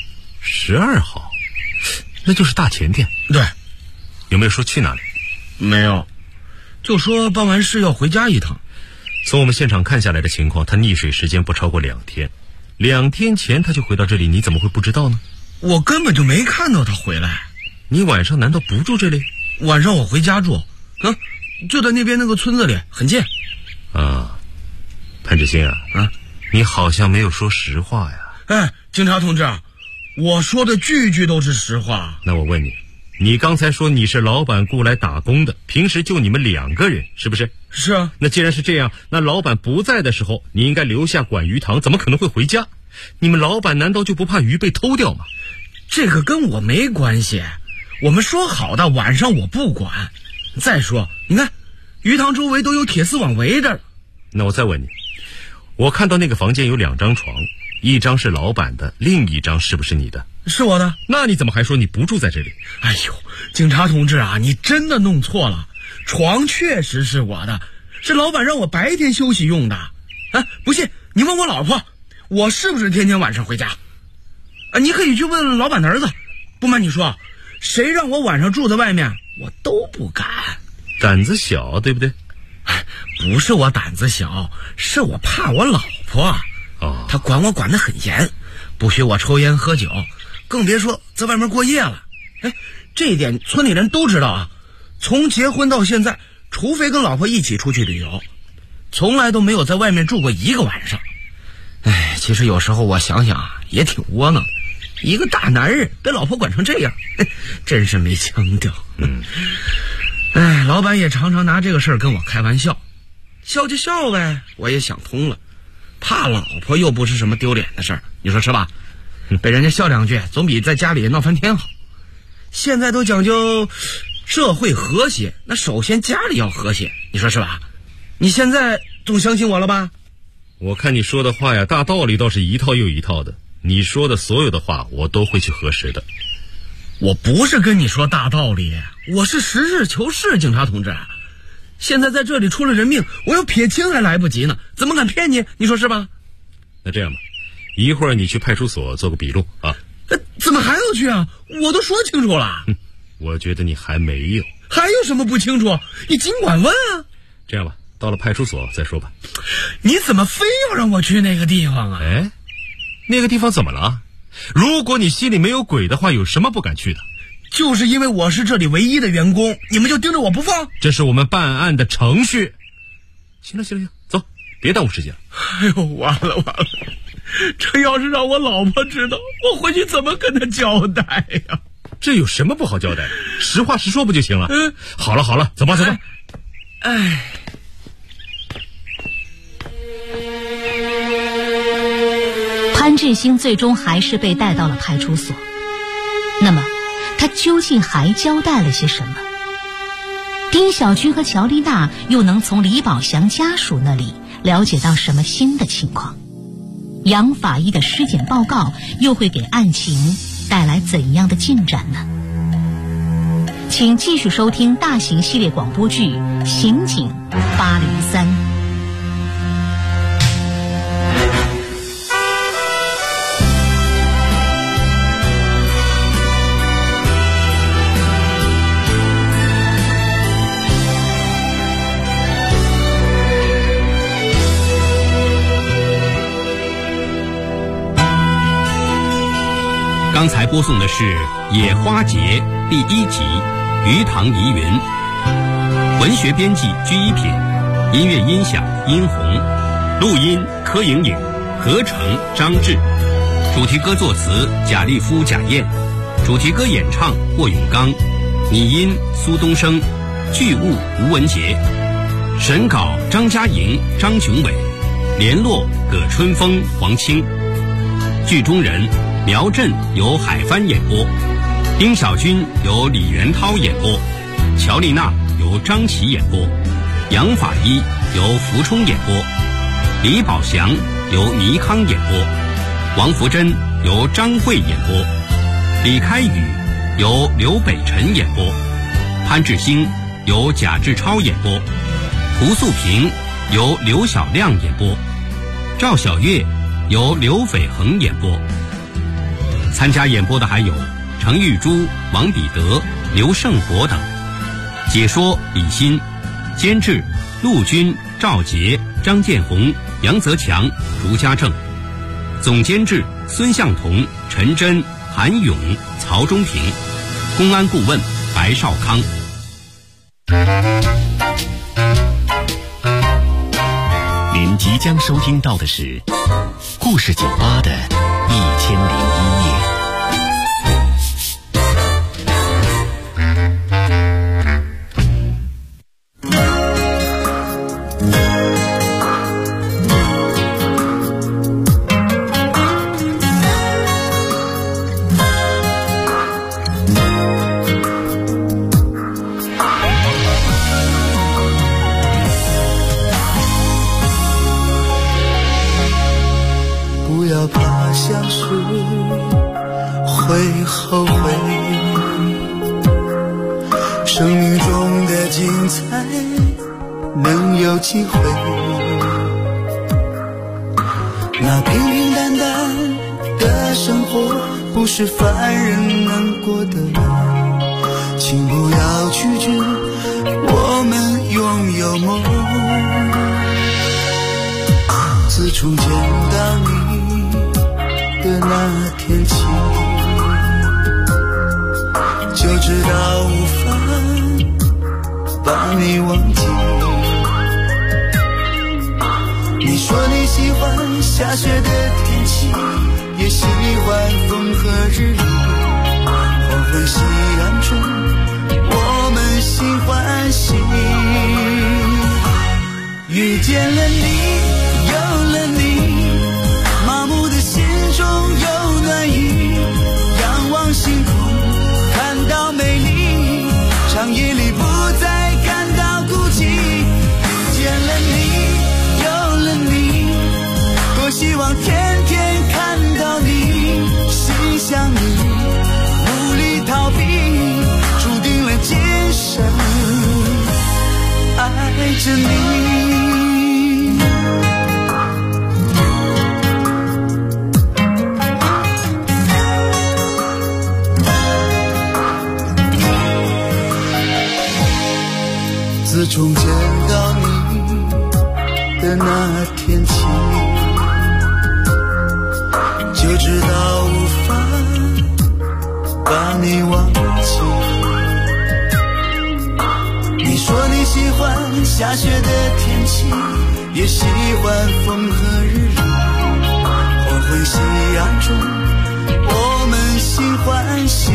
12号，那就是大前天。 对。 有没有说去哪里？ 没有，就说办完事要回家一趟。 从我们现场看下来的情况，他溺水时间不超过2天，2天前他就回到这里，你怎么会不知道呢？ 我根本就没看到他回来。 你晚上难道不住这里？ 晚上我回家住，就在那边那个村子里，很近。 啊，潘志兴啊，你好像没有说实话呀。 哎，警察同志，我说的句句都是实话。 那我问你，你刚才说你是老板雇来打工的，平时就你们2个人，是不是？ 是啊。 那既然是这样，那老板不在的时候，你应该留下管鱼塘，怎么可能会回家？你们老板难道就不怕鱼被偷掉吗？ 这个跟我没关系，我们说好的晚上我不管。再说，你看，鱼塘周围都有铁丝网围着。 那我再问你， 我看到那个房间有2张床，一张是老板的，另一张是不是你的？ 是我的。 那你怎么还说你不住在这里？ 哎呦，警察同志啊，你真的弄错了，床确实是我的，是老板让我白天休息用的。啊，不信你问我老婆，我是不是天天晚上回家？啊，你可以去问老板的儿子。不瞒你说，谁让我晚上住在外面，我都不敢。 胆子小，对不对？ 不是我胆子小，是我怕我老婆。她管我管得很严，不许我抽烟喝酒，更别说在外面过夜了。哎，这一点村里人都知道啊。从结婚到现在，除非跟老婆一起出去旅游，从来都没有在外面住过1个晚上。哎，其实有时候我想想啊，也挺窝囊的。一个大男人被老婆管成这样，真是没腔调。哎，老板也常常拿这个事儿跟我开玩笑，笑就笑呗，我也想通了。怕老婆又不是什么丢脸的事儿，你说是吧？被人家笑2句，总比在家里闹翻天好。现在都讲究社会和谐，那首先家里要和谐，你说是吧？你现在总相信我了吧？ 我看你说的话呀，大道理倒是一套又一套的。你说的所有的话我都会去核实的。 我不是跟你说大道理，我是实事求是，警察同志。现在在这里出了人命，我要撇清还来不及呢，怎么敢骗你？你说是吧？ 那这样吧，一会儿你去派出所做个笔录啊。 怎么还要去啊？我都说清楚了。 我觉得你还没有。 还有什么不清楚？你尽管问啊。 这样吧，到了派出所再说吧。 你怎么非要让我去那个地方啊？ 哎，那个地方怎么了？如果你心里没有鬼的话，有什么不敢去的？ 就是因为我是这里唯一的员工，你们就盯着我不放？ 这是我们办案的程序。行了，走，别耽误时间了。 哎呦，完了，这要是让我老婆知道，我回去怎么跟她交代呀？ 这有什么不好交代？实话实说不就行了？好了，走吧。 哎。 潘志兴最终还是被带到了派出所。那么他究竟还交代了些什么？丁小军和乔丽娜又能从李宝祥家属那里了解到什么新的情况？杨法医的尸检报告又会给案情带来怎样的进展呢？请继续收听大型系列广播剧《刑警803》。 刚才播送的是《野花节》第1集《鱼塘疑云》，文学编辑居一品，音乐音响殷红，录音柯莹莹，合成张志，主题歌作词贾立夫、贾燕，主题歌演唱霍永刚，拟音苏东升，剧务吴文杰，审稿张嘉莹、张雄伟，联络葛春风、黄清，剧中人苗振由海帆演播，丁小军由李元涛演播，乔丽娜由张琪演播，杨法医由福冲演播，李宝祥由倪康演播，王福珍由张慧演播，李开宇由刘北辰演播，潘志兴由贾志超演播，胡素平由刘小亮演播，赵小月由刘斐恒演播。参加演播的还有程玉珠、王彼得、刘胜国等。解说李欣，监制陆军、赵杰、张建红、杨泽强、竹家正，总监制孙向同、陈真、韩勇、曹忠平，公安顾问白少康。 您即将收听到的是故事酒吧的1001夜。 总有机会。那平平淡淡的生活不是凡人能过的，请不要拒绝我们拥有梦。自从见到你的那天起，就知道无法把你忘记。你说你喜欢下雪的天气，也喜欢风和日丽，黄昏夕阳中我们心欢喜。遇见了你，有了你，麻木的心中有暖意，仰望星空看到美丽，长夜里不再感到孤寂。遇见了你，有了你，多希望天天看到你，心想你，无力逃避，注定了今生爱着你。自从见到你的那天起，就知道无法把你忘记。你说你喜欢下雪的天气，也喜欢风和日丽，黄昏夕阳中我们心欢喜。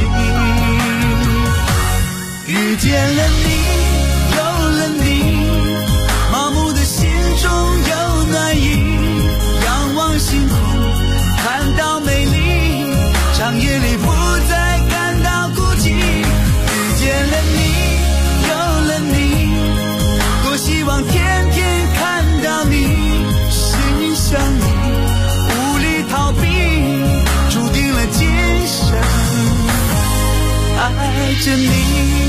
遇见了你，有了你，麻木的心中有暖意，仰望星空看到美丽，长夜里不再感到孤寂。遇见了你，有了你，多希望天天看到你，心想你，无力逃避，注定了今生爱着你。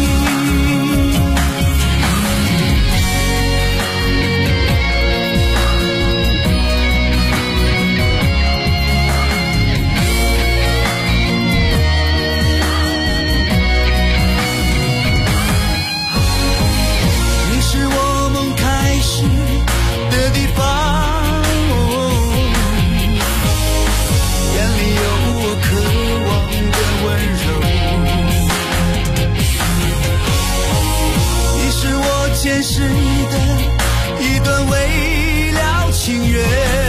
前世的一段未了情缘，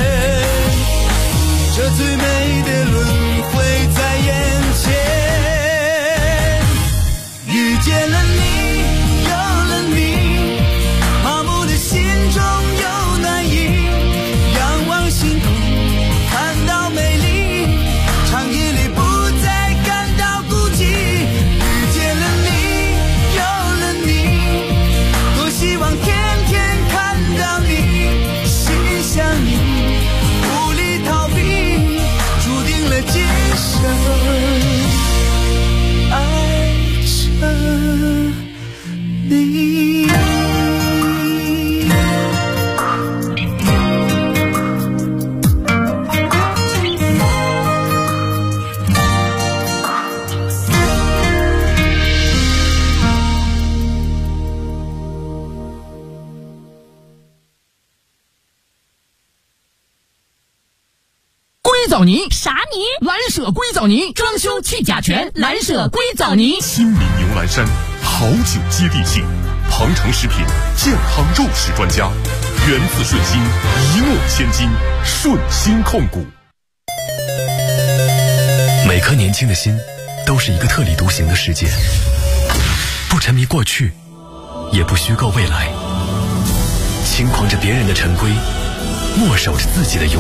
这最美的轮回在眼前。遇见了你，有了你，麻木的心中有暖意，仰望星空看到美丽，长夜里不再感到孤寂。遇见了你，有了你，希望天天看到你，心想你，无力逃避，注定了今生爱着你。 硅藻泥啥泥？ 蓝舍硅藻泥，装修去甲醛，蓝舍硅藻泥。 新民牛栏山，好酒接地气，鹏程食品健康肉食专家，源自顺心，一诺千金，顺心控股。 每颗年轻的心，都是一个特立独行的世界，不沉迷过去，也不虚构未来，轻狂着别人的陈规，握守着自己的勇